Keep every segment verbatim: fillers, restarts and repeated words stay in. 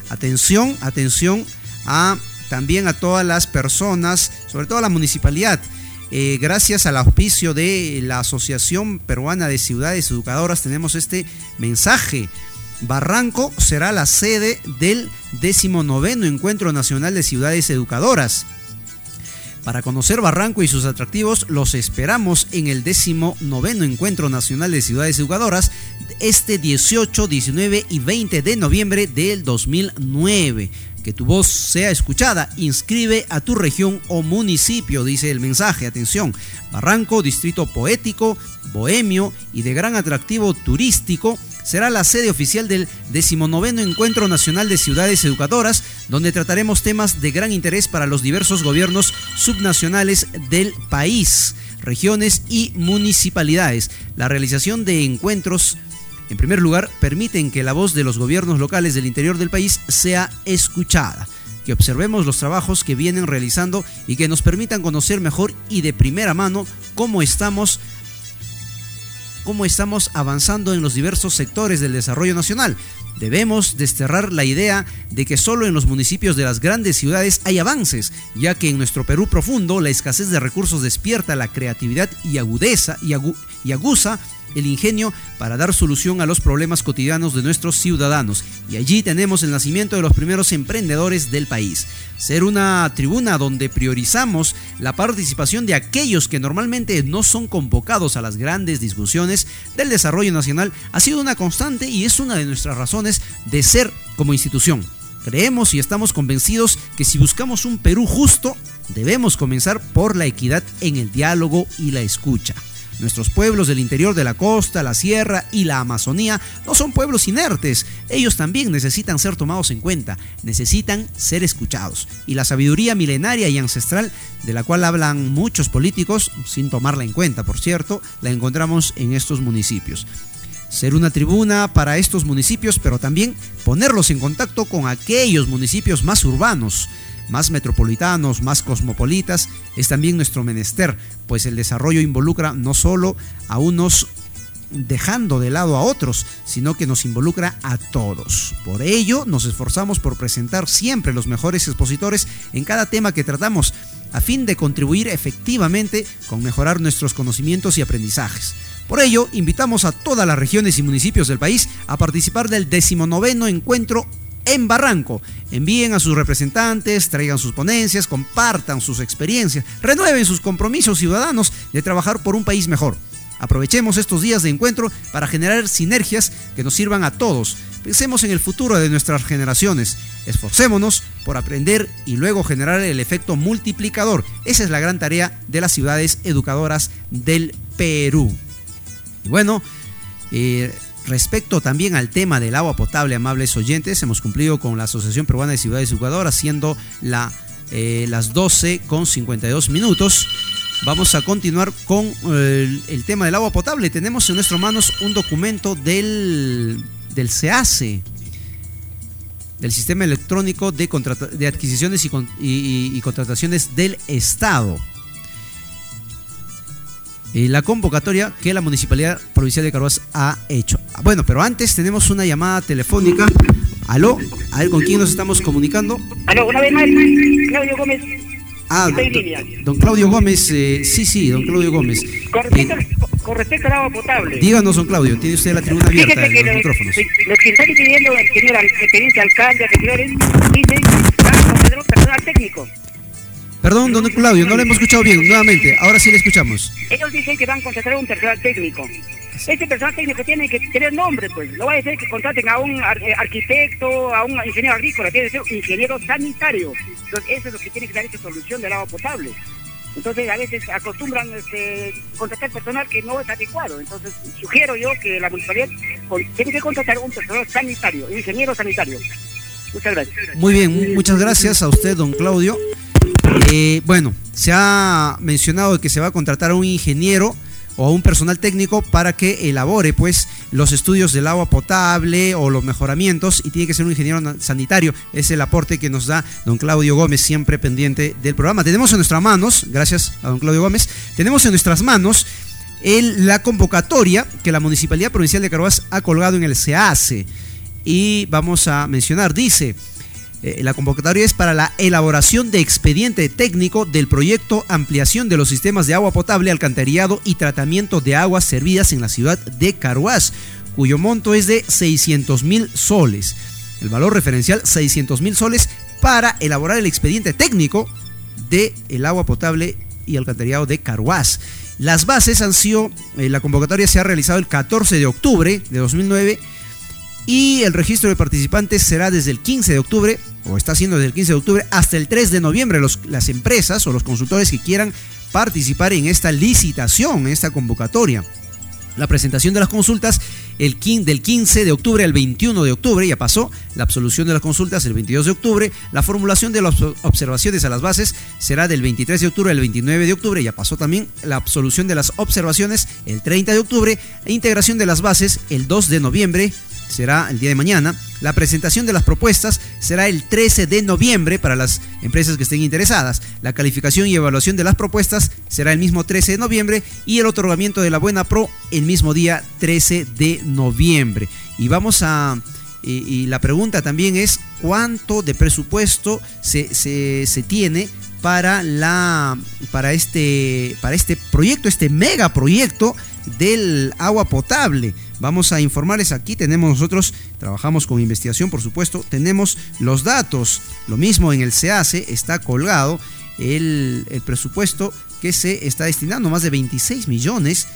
Atención, atención a, también a todas las personas, sobre todo a la municipalidad. Eh, gracias al auspicio de la Asociación Peruana de Ciudades Educadoras tenemos este mensaje. Barranco será la sede del decimonoveno Encuentro Nacional de Ciudades Educadoras. Para conocer Barranco y sus atractivos, los esperamos en el decimonoveno Encuentro Nacional de Ciudades Educadoras este dieciocho, diecinueve y veinte de noviembre del dos mil nueve. Que tu voz sea escuchada, inscribe a tu región o municipio, dice el mensaje. Atención, Barranco, distrito poético, bohemio y de gran atractivo turístico, será la sede oficial del decimonoveno Encuentro Nacional de Ciudades Educadoras, donde trataremos temas de gran interés para los diversos gobiernos subnacionales del país, regiones y municipalidades. La realización de encuentros, en primer lugar, permiten que la voz de los gobiernos locales del interior del país sea escuchada, que observemos los trabajos que vienen realizando y que nos permitan conocer mejor y de primera mano cómo estamos cómo estamos avanzando en los diversos sectores del desarrollo nacional. Debemos desterrar la idea de que solo en los municipios de las grandes ciudades hay avances, ya que en nuestro Perú profundo la escasez de recursos despierta la creatividad y agudeza y, agu y aguza el ingenio para dar solución a los problemas cotidianos de nuestros ciudadanos. Y allí tenemos el nacimiento de los primeros emprendedores del país. Ser una tribuna donde priorizamos la participación de aquellos que normalmente no son convocados a las grandes discusiones del desarrollo nacional ha sido una constante y es una de nuestras razones de ser como institución. Creemos y estamos convencidos que si buscamos un Perú justo, debemos comenzar por la equidad en el diálogo y la escucha. Nuestros pueblos del interior de la costa, la sierra y la Amazonía no son pueblos inertes. Ellos también necesitan ser tomados en cuenta, necesitan ser escuchados. Y la sabiduría milenaria y ancestral de la cual hablan muchos políticos, sin tomarla en cuenta, por cierto, la encontramos en estos municipios. Ser una tribuna para estos municipios, pero también ponerlos en contacto con aquellos municipios más urbanos, más metropolitanos, más cosmopolitas, es también nuestro menester, pues el desarrollo involucra no solo a unos dejando de lado a otros, sino que nos involucra a todos. Por ello, nos esforzamos por presentar siempre los mejores expositores en cada tema que tratamos, a fin de contribuir efectivamente con mejorar nuestros conocimientos y aprendizajes. Por ello, invitamos a todas las regiones y municipios del país a participar del decimonoveno encuentro en Barranco. Envíen a sus representantes, traigan sus ponencias, compartan sus experiencias, renueven sus compromisos ciudadanos de trabajar por un país mejor. Aprovechemos estos días de encuentro para generar sinergias que nos sirvan a todos. Pensemos en el futuro de nuestras generaciones. Esforcémonos por aprender y luego generar el efecto multiplicador. Esa es la gran tarea de las ciudades educadoras del Perú. Y bueno, eh, respecto también al tema del agua potable, amables oyentes, hemos cumplido con la Asociación Peruana de Ciudades Educadoras, siendo la, eh, las doce con cincuenta y dos minutos. Vamos a continuar con eh, el, el tema del agua potable. Tenemos en nuestras manos un documento del, del C A C E, del Sistema Electrónico de, de Adquisiciones y, y, y Contrataciones del Estado. La convocatoria que la Municipalidad Provincial de Carhuaz ha hecho. Bueno, pero antes tenemos una llamada telefónica. ¿Aló? A ver, ¿con quién nos estamos comunicando? Aló, una vez más, Claudio Gómez. Ah, don, don Claudio Gómez, eh, sí, sí, don Claudio Gómez. Con respecto, eh, con respecto al agua potable. Díganos, don Claudio, tiene usted la tribuna abierta en los lo, micrófonos. Lo que está pidiendo el señor el teniente alcalde, señores, dice que va a conceder un personal técnico. Perdón, don Claudio, no le hemos escuchado bien, nuevamente, ahora sí le escuchamos. Ellos dicen que van a contratar a un personal técnico. Ese personal técnico tiene que tener nombre, pues. No va a ser que contraten a un ar arquitecto, a un ingeniero agrícola, tiene que ser un ingeniero sanitario. Entonces, eso es lo que tiene que dar esa solución del agua potable. Entonces, a veces acostumbran este, contratar personal que no es adecuado. Entonces, sugiero yo que la municipalidad tiene que contratar un personal sanitario, un ingeniero sanitario. Muchas gracias. Muy bien, muchas gracias a usted, don Claudio. Eh, bueno, se ha mencionado que se va a contratar a un ingeniero o a un personal técnico para que elabore pues los estudios del agua potable o los mejoramientos, y tiene que ser un ingeniero sanitario. Es el aporte que nos da don Claudio Gómez, siempre pendiente del programa. Tenemos en nuestras manos, gracias a don Claudio Gómez, tenemos en nuestras manos el, la convocatoria que la Municipalidad Provincial de Carhuaz ha colgado en el C A C E, y vamos a mencionar, dice: Eh, la convocatoria es para la elaboración de expediente técnico del proyecto Ampliación de los sistemas de agua potable, alcantarillado y tratamiento de aguas servidas en la ciudad de Carhuaz, cuyo monto es de seiscientos mil soles. El valor referencial seiscientos mil soles para elaborar el expediente técnico del agua potable y alcantarillado de Carhuaz. Las bases han sido, eh, la convocatoria se ha realizado el catorce de octubre de dos mil nueve y el registro de participantes será desde el quince de octubre, o está siendo desde el quince de octubre hasta el tres de noviembre. Los, las empresas o los consultores que quieran participar en esta licitación, en esta convocatoria. La presentación de las consultas el del quince de octubre al veintiuno de octubre, ya pasó. La absolución de las consultas el veintidós de octubre. La formulación de las observaciones a las bases será del veintitrés de octubre al veintinueve de octubre, ya pasó también. La absolución de las observaciones el treinta de octubre. E integración de las bases el dos de noviembre, será el día de mañana. La presentación de las propuestas será el trece de noviembre para las empresas que estén interesadas. La calificación y evaluación de las propuestas será el mismo trece de noviembre y el otorgamiento de la Buena Pro el mismo día trece de noviembre. Y vamos a... Y, y la pregunta también es ¿cuánto de presupuesto se, se, se tiene para, la, para, este, para este proyecto, este megaproyecto del agua potable? Vamos a informarles aquí, tenemos nosotros, trabajamos con investigación, por supuesto, tenemos los datos, lo mismo en el SEACE, está colgado el, el presupuesto que se está destinando, más de veintiséis millones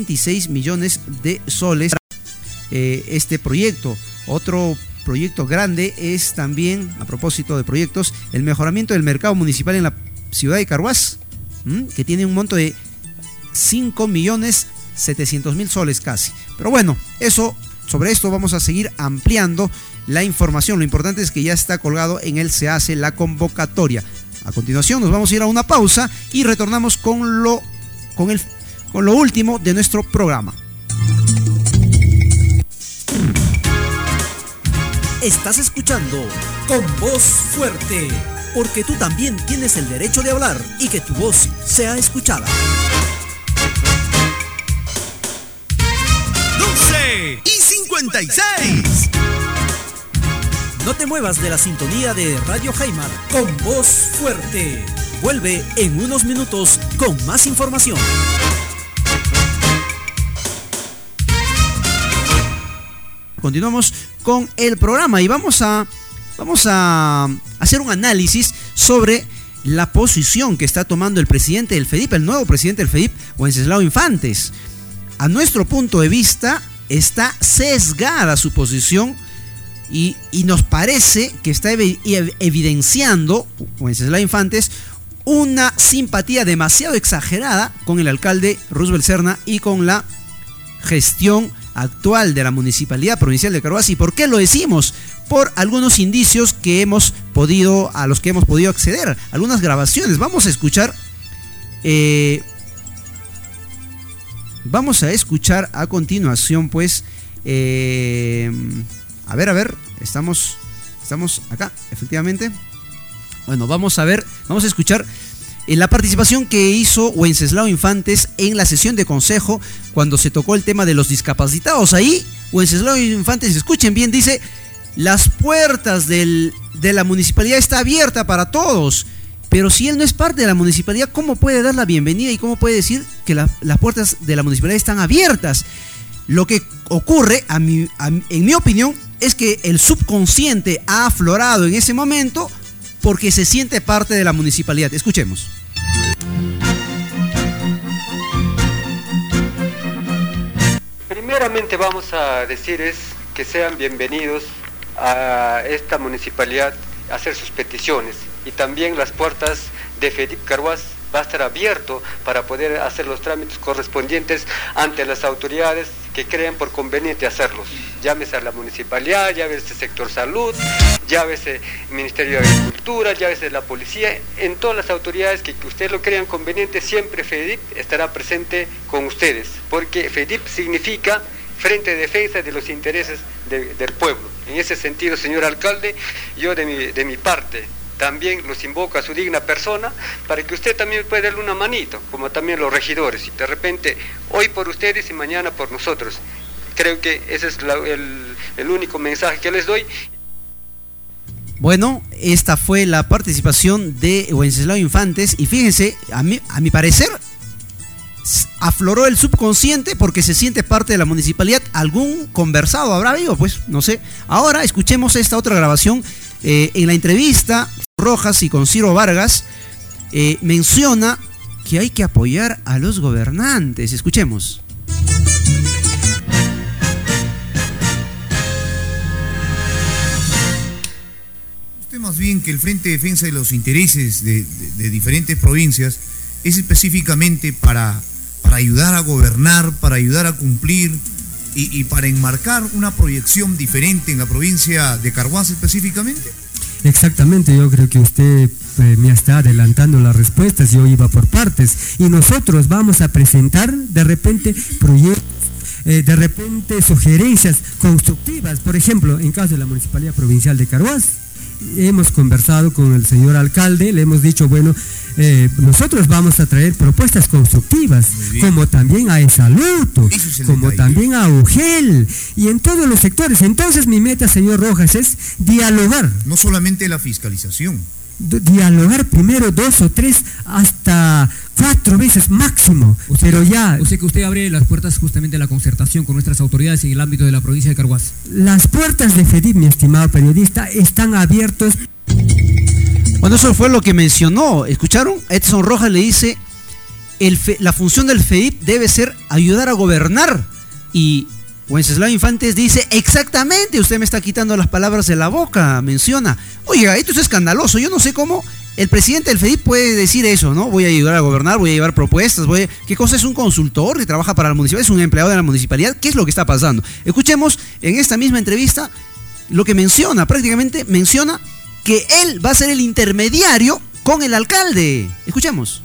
de soles para eh, este proyecto. Otro proyecto grande es también, a propósito de proyectos, el mejoramiento del mercado municipal en la ciudad de Carhuaz, ¿m? que tiene un monto de cinco millones setecientos mil soles casi. Pero bueno, eso, sobre esto vamos a seguir ampliando la información. Lo importante es que ya está colgado en el SEACE la convocatoria. A continuación nos vamos a ir a una pausa y retornamos con lo, con el, con lo último de nuestro programa. Estás escuchando Con Voz Fuerte, porque tú también tienes el derecho de hablar y que tu voz sea escuchada. Y cincuenta y seis. No te muevas de la sintonía de Radio Jaimar. Con Voz Fuerte vuelve en unos minutos con más información. Continuamos con el programa y vamos a, vamos a hacer un análisis sobre la posición que está tomando el presidente del FEDIP, el nuevo presidente del FEDIP, Wenceslao Infantes. A nuestro punto de vista, está sesgada su posición y, y nos parece que está ev evidenciando Wenceslao Infantes una simpatía demasiado exagerada con el alcalde Roosevelt Serna y con la gestión actual de la Municipalidad Provincial de Carhuaz. ¿Y por qué lo decimos? Por algunos indicios que hemos podido, a los que hemos podido acceder, algunas grabaciones. Vamos a escuchar eh, Vamos a escuchar a continuación, pues, eh, a ver, a ver, estamos, estamos acá, efectivamente. Bueno, vamos a ver, vamos a escuchar eh, la participación que hizo Wenceslao Infantes en la sesión de consejo cuando se tocó el tema de los discapacitados. Ahí, Wenceslao Infantes, escuchen bien, dice: las puertas del, de la municipalidad está abierta para todos. Pero si él no es parte de la municipalidad, ¿cómo puede dar la bienvenida y cómo puede decir que la, las puertas de la municipalidad están abiertas? Lo que ocurre, a mi, a, en mi opinión, es que el subconsciente ha aflorado en ese momento porque se siente parte de la municipalidad. Escuchemos. Primeramente vamos a decirles que sean bienvenidos a esta municipalidad a hacer sus peticiones. Y también las puertas de FEDIP Carhuaz va a estar abierto para poder hacer los trámites correspondientes ante las autoridades que crean por conveniente hacerlos. Llámese a la municipalidad, llámese sector salud, llámese Ministerio de Agricultura, llámese la policía, en todas las autoridades que ustedes lo crean conveniente, siempre FEDIP estará presente con ustedes, porque FEDIP significa Frente de Defensa de los Intereses de, del Pueblo. En ese sentido, señor alcalde, yo de mi, de mi parte también los invoco a su digna persona para que usted también pueda darle una manito, como también los regidores, y de repente hoy por ustedes y mañana por nosotros. Creo que ese es la, el, el único mensaje que les doy. Bueno, esta fue la participación de Wenceslao Infantes y fíjense, a mi, a mi parecer afloró el subconsciente porque se siente parte de la municipalidad. Algún conversado habrá habido, pues, no sé. Ahora escuchemos esta otra grabación. Eh, en la entrevista, Rojas y con Ciro Vargas eh, menciona que hay que apoyar a los gobernantes. Escuchemos. Usted más bien que el Frente de Defensa de los Intereses de, de, de diferentes provincias es específicamente para, para ayudar a gobernar, para ayudar a cumplir y, y para enmarcar una proyección diferente en la provincia de Carhuaz específicamente. Exactamente, yo creo que usted eh, me está adelantando las respuestas, yo iba por partes y nosotros vamos a presentar de repente proyectos, eh, de repente sugerencias constructivas. Por ejemplo, en caso de la Municipalidad Provincial de Carhuaz, hemos conversado con el señor alcalde, le hemos dicho, bueno, eh, nosotros vamos a traer propuestas constructivas, como también a Esaluto, como también a UGEL, y en todos los sectores. Entonces mi meta, señor Rojas, es dialogar. No solamente la fiscalización. Dialogar primero dos o tres hasta cuatro veces máximo, usted, pero ya... O sea que usted abre las puertas justamente a la concertación con nuestras autoridades en el ámbito de la provincia de Carhuaz. Las puertas de FEDIP, mi estimado periodista, están abiertos. Bueno, eso fue lo que mencionó. ¿Escucharon? Edson Rojas le dice, el fe, la función del FEDIP debe ser ayudar a gobernar. Y Wenceslao Infantes dice, exactamente, usted me está quitando las palabras de la boca, menciona. Oiga, esto es escandaloso, yo no sé cómo el presidente del FEDIP puede decir eso, ¿no? Voy a ayudar a gobernar, voy a llevar propuestas, voy a... ¿Qué cosa es un consultor que trabaja para la municipalidad? ¿Es un empleado de la municipalidad? ¿Qué es lo que está pasando? Escuchemos en esta misma entrevista lo que menciona, prácticamente menciona que él va a ser el intermediario con el alcalde. Escuchemos.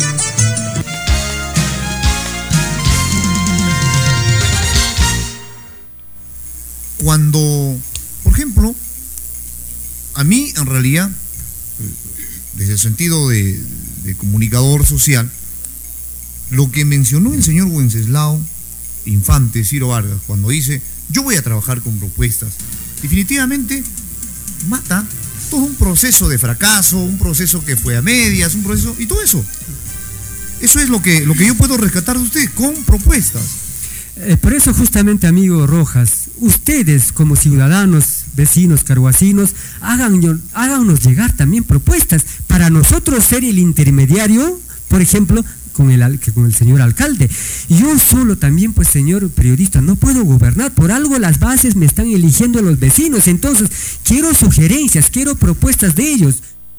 Cuando, por ejemplo, a mí en realidad, desde el sentido de, de comunicador social, lo que mencionó el señor Wenceslao Infantes, Ciro Vargas, cuando dice, yo voy a trabajar con propuestas, definitivamente mata todo un proceso de fracaso, un proceso que fue a medias, un proceso, y todo eso. Eso es lo que, lo que yo puedo rescatar de usted, con propuestas. Eh, por eso justamente, amigo Rojas, ustedes como ciudadanos, vecinos carhuacinos, hagan, háganos llegar también propuestas para nosotros ser el intermediario, por ejemplo, con el, con el señor alcalde. Yo solo también, pues señor periodista, no puedo gobernar, por algo las bases me están eligiendo los vecinos, entonces quiero sugerencias, quiero propuestas de ellos.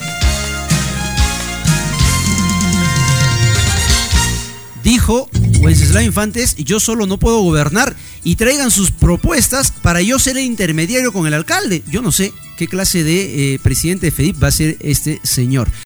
Dijo Wenceslao Infantes, yo solo no puedo gobernar y traigan sus propuestas para yo ser el intermediario con el alcalde. Yo no sé qué clase de eh, presidente de FEDIP va a ser este señor.